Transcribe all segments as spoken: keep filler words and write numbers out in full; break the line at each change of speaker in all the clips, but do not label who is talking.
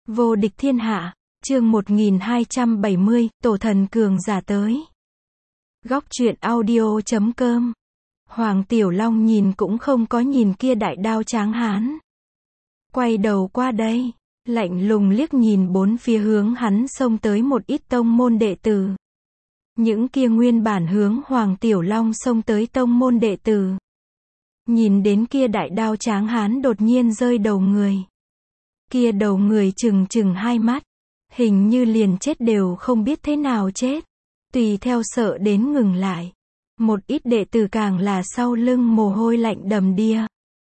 Vô địch thiên hạ, chương một nghìn hai trăm bảy mươi, tổ thần cường giả tới. Góc truyện audio chấm com. Hoàng Tiểu Long nhìn cũng không có nhìn kia đại đao tráng hán. Quay đầu qua đây, lạnh lùng liếc nhìn bốn phía hướng hắn xông tới một ít tông môn đệ tử. Những kia nguyên bản hướng Hoàng Tiểu Long xông tới tông môn đệ tử. Nhìn đến kia đại đao tráng hán đột nhiên rơi đầu người. Kia đầu người trừng trừng hai mắt, hình như liền chết đều không biết thế nào chết. Tùy theo sợ đến ngừng lại. Một ít đệ tử càng là sau lưng mồ hôi lạnh đầm đìa.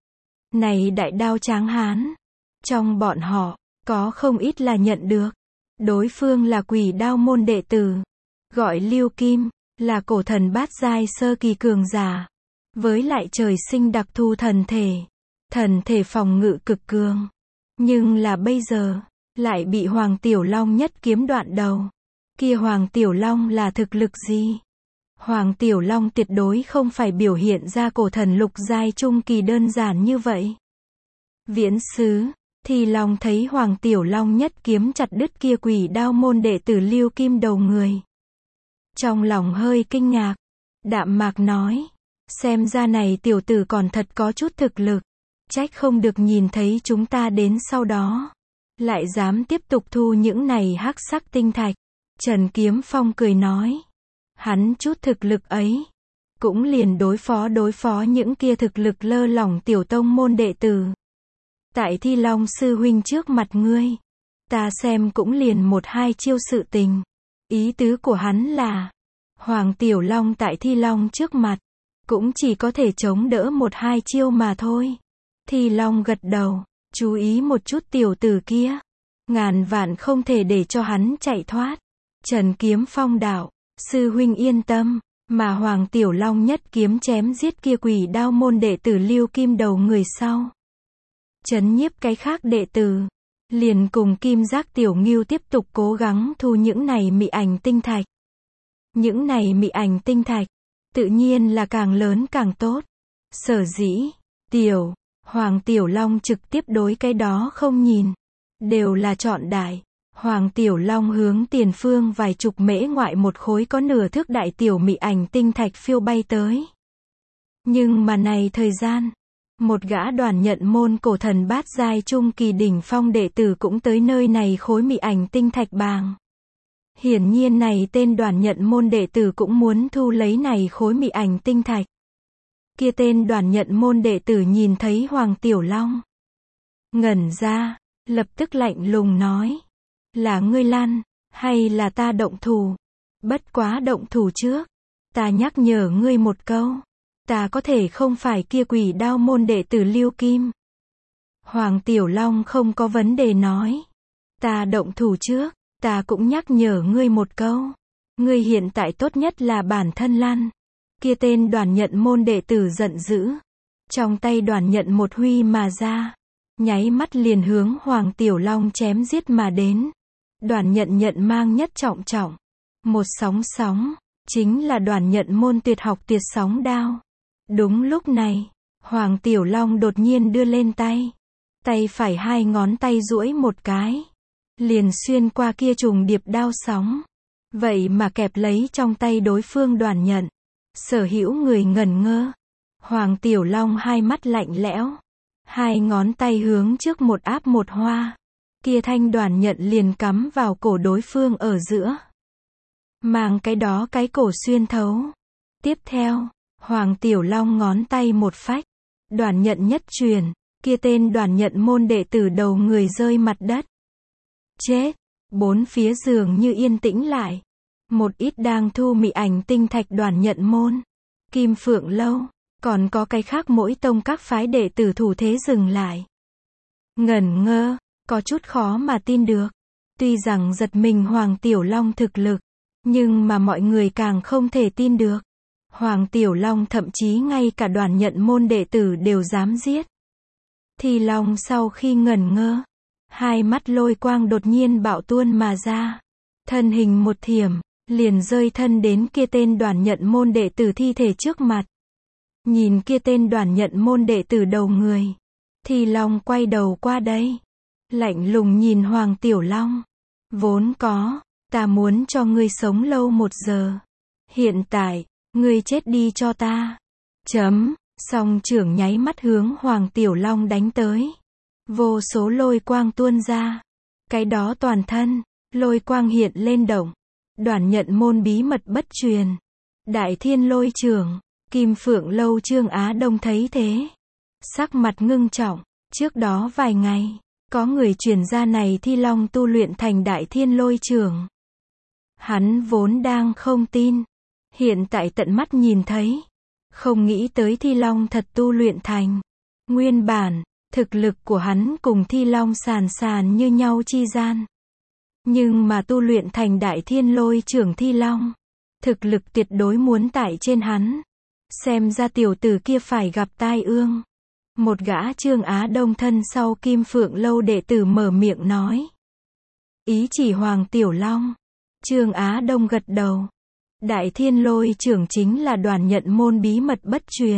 Này đại đao tráng hán, trong bọn họ, có không ít là nhận được. Đối phương là Quỷ Đao môn đệ tử, gọi Lưu Kim, là cổ thần bát giai sơ kỳ cường giả. Với lại trời sinh đặc thù thần thể, thần thể phòng ngự cực cường. Nhưng là bây giờ, lại bị Hoàng Tiểu Long nhất kiếm đoạn đầu. Kia Hoàng Tiểu Long là thực lực gì? Hoàng Tiểu Long tuyệt đối không phải biểu hiện ra cổ thần lục giai trung kỳ đơn giản như vậy. Viễn Sứ, thì Long thấy Hoàng Tiểu Long nhất kiếm chặt đứt kia Quỷ Đao môn đệ tử Lưu Kim đầu người. Trong lòng hơi kinh ngạc, đạm mạc nói, xem ra này tiểu tử còn thật có chút thực lực. Trách không được nhìn thấy chúng ta đến sau đó, lại dám tiếp tục thu những này hắc sắc tinh thạch. Trần Kiếm Phong cười nói, hắn chút thực lực ấy, cũng liền đối phó đối phó những kia thực lực lơ lỏng tiểu tông môn đệ tử. Tại Thi Long sư huynh trước mặt ngươi, ta xem cũng liền một hai chiêu sự tình. Ý tứ của hắn là, Hoàng Tiểu Long tại Thi Long trước mặt, cũng chỉ có thể chống đỡ một hai chiêu mà thôi. Thi Long gật đầu, chú ý một chút tiểu tử kia. Ngàn vạn không thể để cho hắn chạy thoát. Trần Kiếm Phong đạo, sư huynh yên tâm, mà Hoàng Tiểu Long nhất kiếm chém giết kia Quỷ Đao môn đệ tử Lưu Kim đầu người sau. Chấn nhiếp cái khác đệ tử, liền cùng Kim Giác Tiểu Ngưu tiếp tục cố gắng thu những này mị ảnh tinh thạch. Những này mị ảnh tinh thạch, tự nhiên là càng lớn càng tốt. Sở dĩ, Tiểu, Hoàng Tiểu Long trực tiếp đối cái đó không nhìn. Đều là chọn đại. Hoàng Tiểu Long hướng tiền phương vài chục mễ ngoại một khối có nửa thước đại tiểu mị ảnh tinh thạch phiêu bay tới. Nhưng mà này thời gian, một gã đoàn nhận môn cổ thần bát giai trung kỳ đỉnh phong đệ tử cũng tới nơi này khối mị ảnh tinh thạch bàng. Hiển nhiên này tên đoàn nhận môn đệ tử cũng muốn thu lấy này khối mị ảnh tinh thạch. Kia tên đoàn nhận môn đệ tử nhìn thấy Hoàng Tiểu Long, ngẩn ra, lập tức lạnh lùng nói, là ngươi lăn, hay là ta động thủ? Bất quá động thủ trước, ta nhắc nhở ngươi một câu, ta có thể không phải kia Quỷ Đao môn đệ tử Lưu Kim. Hoàng Tiểu Long không có vấn đề nói, ta động thủ trước, ta cũng nhắc nhở ngươi một câu, ngươi hiện tại tốt nhất là bản thân lăn. Kia tên đoàn nhận môn đệ tử giận dữ, trong tay đoàn nhận một huy mà ra, nháy mắt liền hướng Hoàng Tiểu Long chém giết mà đến. Đoàn nhận nhận mang nhất trọng trọng, một sóng sóng, chính là đoàn nhận môn tuyệt học tuyệt sóng đao. Đúng lúc này, Hoàng Tiểu Long đột nhiên đưa lên tay, tay phải hai ngón tay duỗi một cái, liền xuyên qua kia trùng điệp đao sóng, vậy mà kẹp lấy trong tay đối phương đoàn nhận. Sở hữu người ngẩn ngơ, Hoàng Tiểu Long hai mắt lạnh lẽo, hai ngón tay hướng trước một áp một hoa, kia thanh đoàn nhận liền cắm vào cổ đối phương ở giữa, mang cái đó cái cổ xuyên thấu. Tiếp theo, Hoàng Tiểu Long ngón tay một phách, đoàn nhận nhất truyền, kia tên đoàn nhận môn đệ tử đầu người rơi mặt đất. Chết, bốn phía giường như yên tĩnh lại. Một ít đang thu mị ảnh tinh thạch đoàn nhận môn, Kim Phượng Lâu, còn có cái khác mỗi tông các phái đệ tử thủ thế dừng lại. Ngẩn ngơ, có chút khó mà tin được. Tuy rằng giật mình Hoàng Tiểu Long thực lực, nhưng mà mọi người càng không thể tin được. Hoàng Tiểu Long thậm chí ngay cả đoàn nhận môn đệ tử đều dám giết. Thì Long sau khi ngẩn ngơ, hai mắt lôi quang đột nhiên bạo tuôn mà ra, thân hình một thiểm, liền rơi thân đến kia tên đoàn nhận môn đệ tử thi thể trước mặt. Nhìn kia tên đoàn nhận môn đệ tử đầu người, Thì Long quay đầu qua đây, lạnh lùng nhìn Hoàng Tiểu Long. Vốn có, ta muốn cho ngươi sống lâu một giờ. Hiện tại, ngươi chết đi cho ta. Chấm, song trưởng nháy mắt hướng Hoàng Tiểu Long đánh tới. Vô số lôi quang tuôn ra. Cái đó toàn thân, lôi quang hiện lên động. Đoản nhận môn bí mật bất truyền. Đại Thiên Lôi Trưởng, Kim Phượng Lâu Trương Á Đông thấy thế. Sắc mặt ngưng trọng, trước đó vài ngày, có người truyền ra này Thi Long tu luyện thành Đại Thiên Lôi Trưởng. Hắn vốn đang không tin. Hiện tại tận mắt nhìn thấy. Không nghĩ tới Thi Long thật tu luyện thành. Nguyên bản, thực lực của hắn cùng Thi Long sàn sàn như nhau chi gian. Nhưng mà tu luyện thành Đại Thiên Lôi Trưởng Thi Long. Thực lực tuyệt đối muốn tại trên hắn. Xem ra tiểu tử kia phải gặp tai ương. Một gã Trương Á Đông thân sau Kim Phượng Lâu đệ tử mở miệng nói. Ý chỉ Hoàng Tiểu Long. Trương Á Đông gật đầu. Đại Thiên Lôi Trưởng chính là Đoản nhận môn bí mật bất truyền.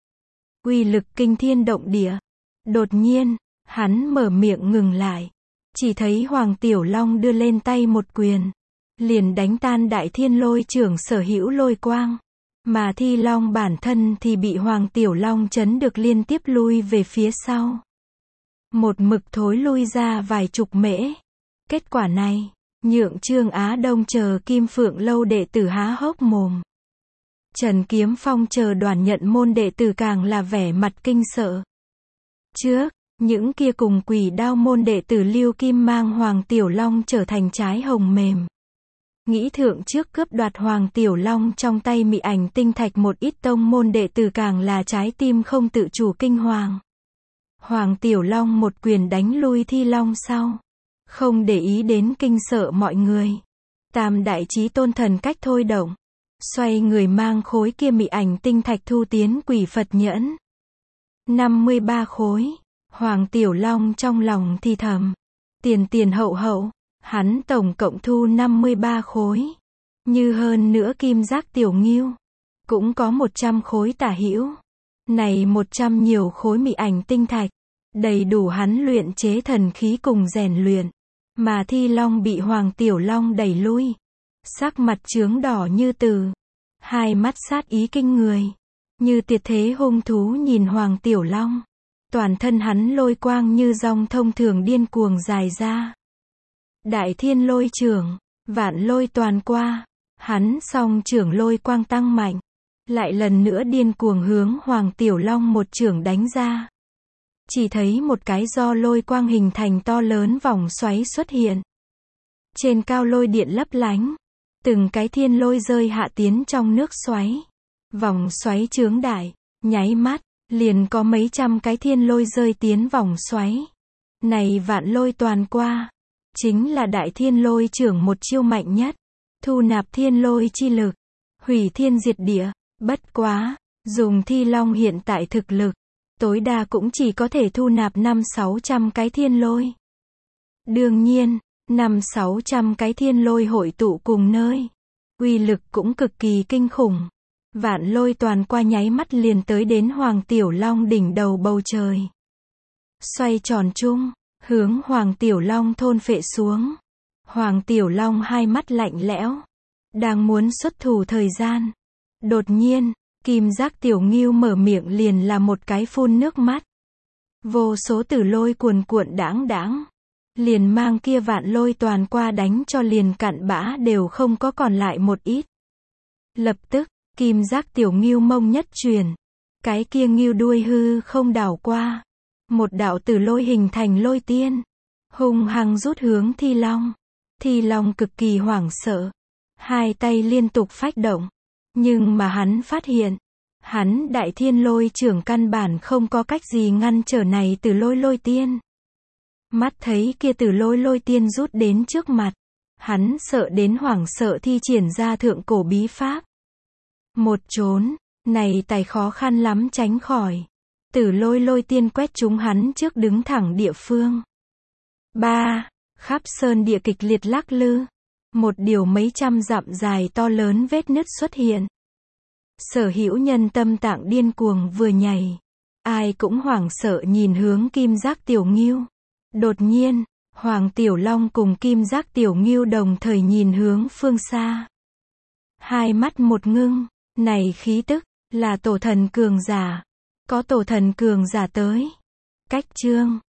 Uy lực kinh thiên động địa. Đột nhiên, hắn mở miệng ngừng lại. Chỉ thấy Hoàng Tiểu Long đưa lên tay một quyền. Liền đánh tan Đại Thiên Lôi Trưởng sở hữu lôi quang. Mà Thi Long bản thân thì bị Hoàng Tiểu Long chấn được liên tiếp lui về phía sau. Một mực thối lui ra vài chục mễ. Kết quả này, nhượng Trương Á Đông chờ Kim Phượng Lâu đệ tử há hốc mồm. Trần Kiếm Phong chờ Đoản nhận môn đệ tử càng là vẻ mặt kinh sợ. Trước, những kia cùng Quỷ Đao môn đệ tử Lưu Kim mang Hoàng Tiểu Long trở thành trái hồng mềm. Nghĩ thượng trước cướp đoạt Hoàng Tiểu Long trong tay mị ảnh tinh thạch, một ít tông môn đệ tử càng là trái tim không tự chủ kinh hoàng. Hoàng Tiểu Long một quyền đánh lui Thi Long sau. Không để ý đến kinh sợ mọi người. Tam đại chí tôn thần cách thôi động. Xoay người mang khối kia mị ảnh tinh thạch thu tiến Quỷ Phật nhẫn. năm mươi ba khối. Hoàng Tiểu Long trong lòng thì thầm. Tiền tiền hậu hậu. Hắn tổng cộng thu năm mươi ba khối. Như hơn nữa Kim Giác Tiểu Ngưu. Cũng có một trăm khối tả hữu. Này một trăm nhiều khối mị ảnh tinh thạch. Đầy đủ hắn luyện chế thần khí cùng rèn luyện. Mà Thi Long bị Hoàng Tiểu Long đẩy lui. Sắc mặt chướng đỏ như từ. Hai mắt sát ý kinh người. Như tuyệt thế hung thú nhìn Hoàng Tiểu Long. Toàn thân hắn lôi quang như dòng thông thường điên cuồng dài ra. Đại Thiên Lôi Trưởng, vạn lôi toàn qua. Hắn song trưởng lôi quang tăng mạnh. Lại lần nữa điên cuồng hướng Hoàng Tiểu Long một trưởng đánh ra. Chỉ thấy một cái do lôi quang hình thành to lớn vòng xoáy xuất hiện. Trên cao lôi điện lấp lánh. Từng cái thiên lôi rơi hạ tiến trong nước xoáy. Vòng xoáy chướng đại, nháy mắt, liền có mấy trăm cái thiên lôi rơi tiến vòng xoáy. Này vạn lôi toàn qua. Chính là Đại Thiên Lôi Trưởng một chiêu mạnh nhất. Thu nạp thiên lôi chi lực. Hủy thiên diệt địa. Bất quá, dùng Thi Long hiện tại thực lực. Tối đa cũng chỉ có thể thu nạp năm sáu trăm cái thiên lôi. Đương nhiên, năm sáu trăm cái thiên lôi hội tụ cùng nơi. Uy lực cũng cực kỳ kinh khủng. Vạn lôi toàn qua nháy mắt liền tới đến Hoàng Tiểu Long đỉnh đầu bầu trời. Xoay tròn chung. Hướng Hoàng Tiểu Long thôn phệ xuống. Hoàng Tiểu Long hai mắt lạnh lẽo. Đang muốn xuất thủ thời gian. Đột nhiên, Kim Giác Tiểu Ngưu mở miệng liền là một cái phun nước mắt. Vô số tử lôi cuồn cuộn đãng đãng. Liền mang kia vạn lôi toàn qua đánh cho liền cặn bã đều không có còn lại một ít. Lập tức, Kim Giác Tiểu Ngưu mông nhất truyền. Cái kia ngưu đuôi hư không đảo qua. Một đạo tử lôi hình thành lôi tiên. Hung hăng rút hướng Thi Long. Thi Long cực kỳ hoảng sợ. Hai tay liên tục phách động. Nhưng mà hắn phát hiện. Hắn Đại Thiên Lôi Trưởng căn bản không có cách gì ngăn trở này tử lôi lôi tiên. Mắt thấy kia tử lôi lôi tiên rút đến trước mặt. Hắn sợ đến hoảng sợ thi triển ra thượng cổ bí pháp. Một trốn. Này tài khó khăn lắm tránh khỏi. Tử lôi lôi tiên quét trúng hắn trước đứng thẳng địa phương. Ba. Khắp sơn địa kịch liệt lắc lư. Một điều mấy trăm dặm dài to lớn vết nứt xuất hiện. Sở hữu nhân tâm tạng điên cuồng vừa nhảy. Ai cũng hoảng sợ nhìn hướng Kim Giác Tiểu Ngưu. Đột nhiên, Hoàng Tiểu Long cùng Kim Giác Tiểu Ngưu đồng thời nhìn hướng phương xa. Hai mắt một ngưng, này khí tức, là tổ thần cường giả. Có tổ thần cường giả tới. Cách chương